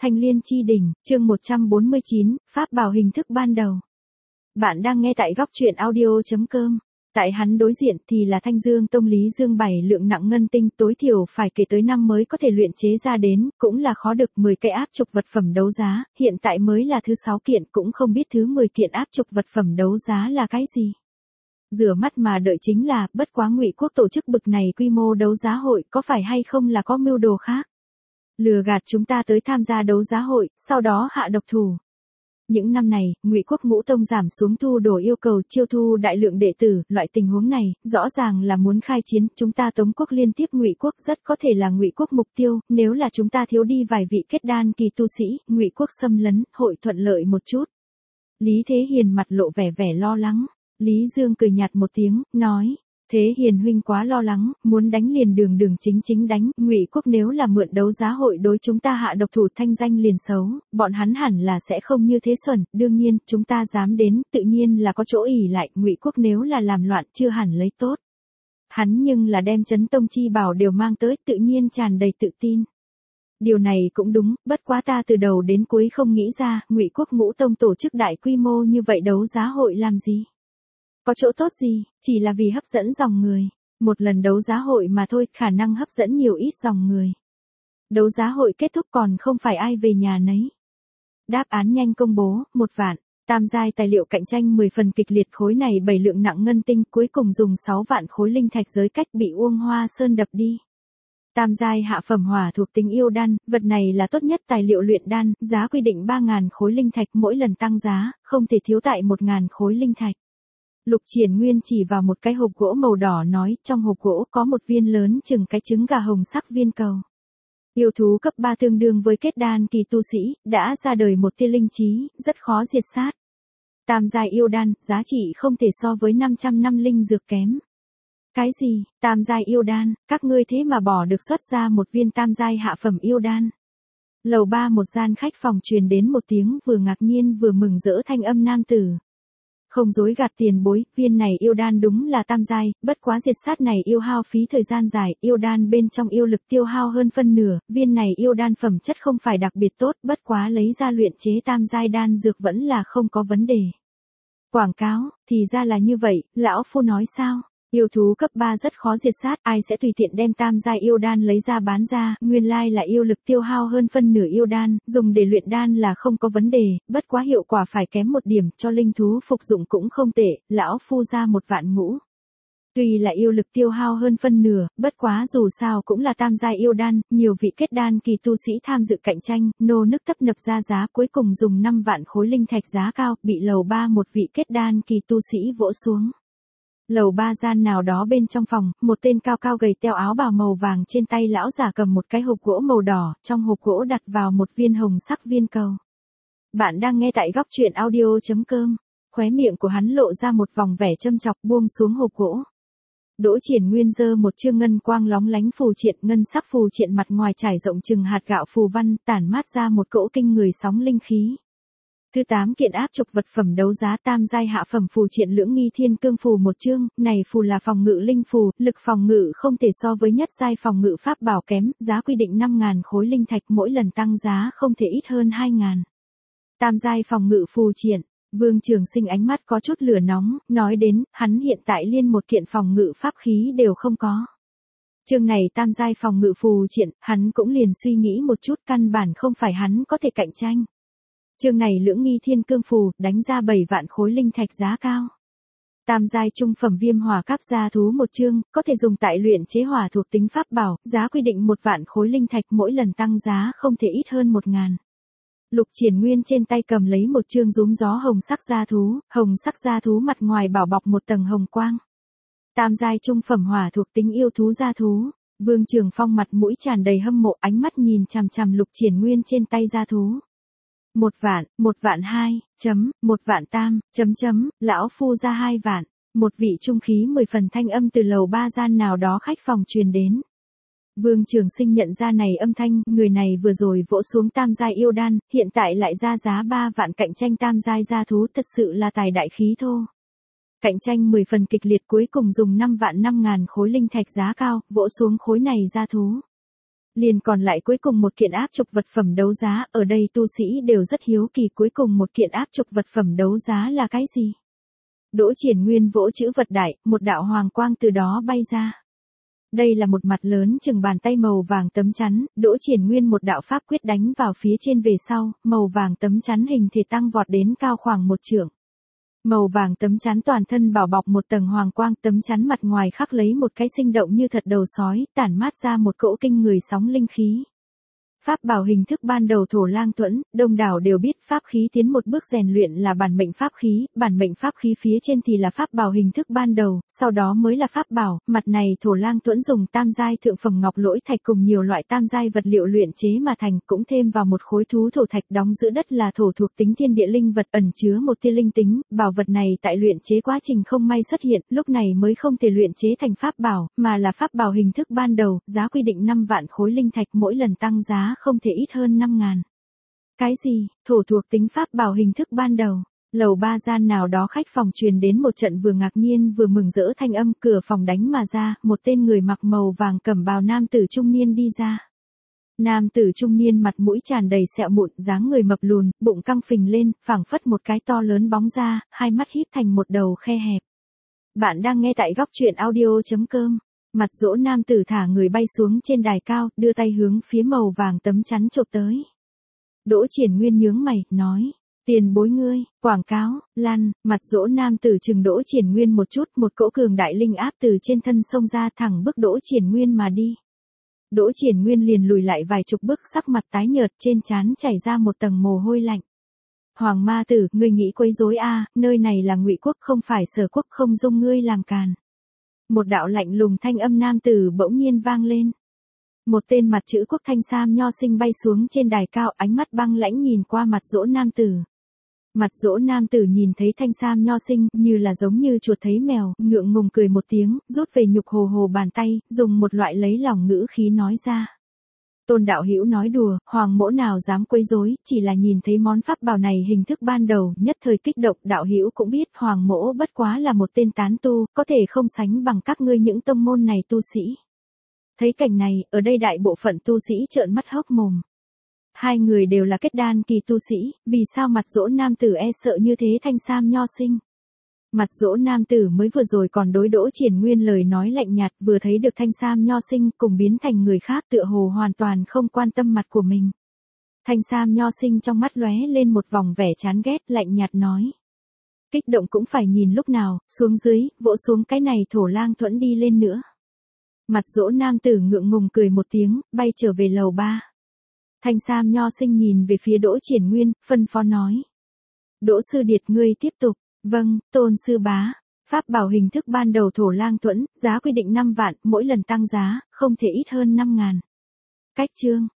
Thanh Liên Chi Đỉnh, chương 149, Pháp bảo hình thức ban đầu. Bạn đang nghe tại góc truyện audio.com. Tại hắn đối diện thì là Thanh Dương Tông Lý Dương 7 lượng nặng ngân tinh, tối thiểu phải kể tới năm mới có thể luyện chế ra đến, cũng là khó được 10 cây áp trục vật phẩm đấu giá, hiện tại mới là thứ 6 kiện, cũng không biết thứ 10 kiện áp trục vật phẩm đấu giá là cái gì. Rửa mắt mà đợi chính là, bất quá Ngụy Quốc tổ chức bực này quy mô đấu giá hội, có phải hay không là có mưu đồ khác. Lừa gạt chúng ta tới tham gia đấu giá hội, sau đó hạ độc thủ. Những năm này, Ngụy Quốc Ngũ Tông giảm xuống thu đồ yêu cầu chiêu thu đại lượng đệ tử, loại tình huống này, rõ ràng là muốn khai chiến, chúng ta Tống Quốc liên tiếp Ngụy Quốc rất có thể là Ngụy Quốc mục tiêu, nếu là chúng ta thiếu đi vài vị kết đan kỳ tu sĩ, Ngụy Quốc xâm lấn, hội thuận lợi một chút. Lý Thế Hiền mặt lộ vẻ lo lắng, Lý Dương cười nhạt một tiếng, nói. Thế Hiền huynh quá lo lắng, muốn đánh liền đường chính đánh, Ngụy Quốc nếu là mượn đấu giá hội đối chúng ta hạ độc thủ thanh danh liền xấu, bọn hắn hẳn là sẽ không như thế xuẩn, đương nhiên, chúng ta dám đến, tự nhiên là có chỗ ỷ lại, Ngụy Quốc nếu là làm loạn chưa hẳn lấy tốt. Hắn nhưng là đem Chấn Tông chi bảo đều mang tới, tự nhiên tràn đầy tự tin. Điều này cũng đúng, bất quá ta từ đầu đến cuối không nghĩ ra, Ngụy Quốc Ngũ Tông tổ chức đại quy mô như vậy đấu giá hội làm gì? Có chỗ tốt gì, chỉ là vì hấp dẫn dòng người. Một lần đấu giá hội mà thôi, khả năng hấp dẫn nhiều ít dòng người. Đấu giá hội kết thúc còn không phải ai về nhà nấy. Đáp án nhanh công bố, 1 vạn. Tam giai tài liệu cạnh tranh 10 phần kịch liệt, khối này 7 lượng nặng ngân tinh, cuối cùng dùng 6 vạn khối linh thạch giới cách bị Uông Hoa Sơn đập đi. Tam giai hạ phẩm hỏa thuộc tính yêu đan, vật này là tốt nhất tài liệu luyện đan, giá quy định 3.000 khối linh thạch, mỗi lần tăng giá, không thể thiếu tại 1.000 khối linh thạch. Lục Triển Nguyên chỉ vào một cái hộp gỗ màu đỏ nói, trong hộp gỗ có một viên lớn chừng cái trứng gà hồng sắc viên cầu. Yêu thú cấp 3 tương đương với kết đan kỳ tu sĩ, đã ra đời một tia linh trí, rất khó diệt sát. Tam giai yêu đan, giá trị không thể so với 500 năm linh dược kém. Cái gì, tam giai yêu đan, các ngươi thế mà bỏ được xuất ra một viên tam giai hạ phẩm yêu đan. Lầu 3 một gian khách phòng truyền đến một tiếng vừa ngạc nhiên vừa mừng rỡ thanh âm nam tử. Không dối gạt tiền bối, viên này yêu đan đúng là tam giai, bất quá diệt sát này yêu hao phí thời gian dài, yêu đan bên trong yêu lực tiêu hao hơn phân nửa, viên này yêu đan phẩm chất không phải đặc biệt tốt, bất quá lấy ra luyện chế tam giai đan dược vẫn là không có vấn đề. Quảng cáo, thì ra là như vậy, lão phu nói sao? Yêu thú cấp 3 rất khó diệt sát, ai sẽ tùy tiện đem tam giai yêu đan lấy ra bán ra, nguyên lai là yêu lực tiêu hao hơn phân nửa yêu đan, dùng để luyện đan là không có vấn đề, bất quá hiệu quả phải kém một điểm, cho linh thú phục dụng cũng không tệ, lão phu ra 1 vạn ngũ. Tuy là yêu lực tiêu hao hơn phân nửa, bất quá dù sao cũng là tam giai yêu đan, nhiều vị kết đan kỳ tu sĩ tham dự cạnh tranh, nô nức tấp nập ra giá, cuối cùng dùng 5 vạn khối linh thạch giá cao, bị lầu 3 một vị kết đan kỳ tu sĩ vỗ xuống. Lầu 3 gian nào đó bên trong phòng, một tên cao cao gầy teo áo bào màu vàng, trên tay lão giả cầm một cái hộp gỗ màu đỏ, trong hộp gỗ đặt vào một viên hồng sắc viên cầu. Bạn đang nghe tại góc truyện audio.com, khóe miệng của hắn lộ ra một vòng vẻ châm chọc, buông xuống hộp gỗ. Đỗ Triển Nguyên giơ một chương ngân quang lóng lánh phù triện, ngân sắc phù triện mặt ngoài trải rộng chừng hạt gạo phù văn, tản mát ra một cỗ kinh người sóng linh khí. Thứ 8 kiện áp trục vật phẩm đấu giá tam giai hạ phẩm phù triện Lưỡng Nghi Thiên Cương phù một chương, này phù là phòng ngự linh phù, lực phòng ngự không thể so với nhất giai phòng ngự pháp bảo kém, giá quy định 5.000 khối linh thạch, mỗi lần tăng giá không thể ít hơn 2.000. Tam giai phòng ngự phù triện, Vương Trường Sinh ánh mắt có chút lửa nóng, nói đến, hắn hiện tại liên một kiện phòng ngự pháp khí đều không có. Chương này tam giai phòng ngự phù triện, hắn cũng liền suy nghĩ một chút, căn bản không phải hắn có thể cạnh tranh. Chương này Lưỡng Nghi Thiên Cương phù, đánh ra 7 vạn khối linh thạch giá cao. Tam giai trung phẩm viêm hỏa cáp gia thú một chương, có thể dùng tại luyện chế hỏa thuộc tính pháp bảo, giá quy định 1 vạn khối linh thạch, mỗi lần tăng giá không thể ít hơn 1.000. Lục Triển Nguyên trên tay cầm lấy một chương rúm gió hồng sắc gia thú mặt ngoài bảo bọc một tầng hồng quang. Tam giai trung phẩm hỏa thuộc tính yêu thú gia thú, Vương Trường Phong mặt mũi tràn đầy hâm mộ, ánh mắt nhìn chằm chằm Lục Triển Nguyên trên tay gia thú. 1 vạn 2, 1 vạn tam, lão phu ra 2 vạn, một vị trung khí 10 phần thanh âm từ lầu 3 gian nào đó khách phòng truyền đến. Vương Trường Sinh nhận ra này âm thanh, người này vừa rồi vỗ xuống tam giai yêu đan, hiện tại lại ra giá 3 vạn cạnh tranh tam giai gia thú, thật sự là tài đại khí thô. Cạnh tranh 10 phần kịch liệt, cuối cùng dùng 5 vạn 5.000 khối linh thạch giá cao, vỗ xuống khối này gia thú. Liền còn lại cuối cùng một kiện áp trục vật phẩm đấu giá, ở đây tu sĩ đều rất hiếu kỳ cuối cùng một kiện áp trục vật phẩm đấu giá là cái gì. Đỗ Triển Nguyên vỗ chữ vật đại, một đạo hoàng quang từ đó bay ra. Đây là một mặt lớn chừng bàn tay màu vàng tấm chắn, Đỗ Triển Nguyên một đạo pháp quyết đánh vào phía trên về sau, màu vàng tấm chắn hình thể tăng vọt đến cao khoảng 1 trượng. Màu vàng tấm chắn toàn thân bảo bọc một tầng hoàng quang, tấm chắn mặt ngoài khắc lấy một cái sinh động như thật đầu sói, tản mát ra một cỗ kinh người sóng linh khí. Pháp bảo hình thức ban đầu Thổ Lang Thuẫn, đông đảo đều biết pháp khí tiến một bước rèn luyện là bản mệnh pháp khí phía trên thì là pháp bảo hình thức ban đầu, sau đó mới là pháp bảo, mặt này Thổ Lang Thuẫn dùng tam giai thượng phẩm ngọc lỗi thạch cùng nhiều loại tam giai vật liệu luyện chế mà thành, cũng thêm vào một khối thú thổ thạch đóng giữa đất là thổ thuộc tính thiên địa linh vật ẩn chứa một tia linh tính, bảo vật này tại luyện chế quá trình không may xuất hiện, lúc này mới không thể luyện chế thành pháp bảo, mà là pháp bảo hình thức ban đầu, giá quy định 5 vạn khối linh thạch mỗi lần tăng giá không thể ít hơn 5.000. Cái gì, thổ thuộc tính pháp bảo hình thức ban đầu? Lầu 3 gian nào đó khách phòng truyền đến một trận vừa ngạc nhiên vừa mừng rỡ thanh âm, cửa phòng đánh mà ra, một tên người mặc màu vàng cẩm bào nam tử trung niên đi ra. Nam tử trung niên mặt mũi tràn đầy sẹo mụn, dáng người mập lùn, bụng căng phình lên, phảng phất một cái to lớn bóng ra, hai mắt híp thành một đầu khe hẹp. Bạn đang nghe tại goctruyện.audio.com. Mặt dỗ nam tử thả người bay xuống trên đài cao, đưa tay hướng phía màu vàng tấm chắn chộp tới. Đỗ Triển Nguyên nhướng mày, nói, tiền bối ngươi, quảng cáo, lăn, mặt dỗ nam tử chừng Đỗ Triển Nguyên một chút, một cỗ cường đại linh áp từ trên thân xông ra thẳng bước Đỗ Triển Nguyên mà đi. Đỗ Triển Nguyên liền lùi lại vài chục bước, sắc mặt tái nhợt, trên trán chảy ra một tầng mồ hôi lạnh. Hoàng ma tử, ngươi nghĩ quấy rối a, nơi này là Ngụy quốc không phải Sở quốc, không dung ngươi làm càn. Một đạo lạnh lùng thanh âm nam tử bỗng nhiên vang lên. Một tên mặt chữ quốc thanh sam nho sinh bay xuống trên đài cao, ánh mắt băng lãnh nhìn qua mặt dỗ nam tử. Mặt dỗ nam tử nhìn thấy thanh sam nho sinh, như là giống như chuột thấy mèo, ngượng ngùng cười một tiếng, rút về nhục hồ hồ bàn tay, dùng một loại lấy lòng ngữ khí nói ra. Tôn đạo hữu nói đùa, hoàng mỗ nào dám quấy rối, chỉ là nhìn thấy món pháp bảo này hình thức ban đầu, nhất thời kích động, đạo hữu cũng biết hoàng mỗ bất quá là một tên tán tu, có thể không sánh bằng các ngươi những tông môn này tu sĩ. Thấy cảnh này, ở đây đại bộ phận tu sĩ trợn mắt hốc mồm. Hai người đều là kết đan kỳ tu sĩ, vì sao mặt dỗ nam tử e sợ như thế thanh sam nho sinh? Mặt dỗ nam tử mới vừa rồi còn đối Đỗ Triển Nguyên lời nói lạnh nhạt, vừa thấy được thanh sam nho sinh cùng biến thành người khác tựa hồ hoàn toàn không quan tâm mặt của mình. Thanh sam nho sinh trong mắt lóe lên một vòng vẻ chán ghét, lạnh nhạt nói. Kích động cũng phải nhìn lúc nào, xuống dưới, vỗ xuống cái này Thổ Lang Thuẫn đi lên nữa. Mặt dỗ nam tử ngượng ngùng cười một tiếng, bay trở về lầu 3. Thanh sam nho sinh nhìn về phía Đỗ Triển Nguyên, phân phó nói. Đỗ sư điệt ngươi tiếp tục. Vâng, tôn sư bá. Pháp bảo hình thức ban đầu Thổ Lang Thuẫn, giá quy định 5 vạn, mỗi lần tăng giá, không thể ít hơn 5.000. Cách chương.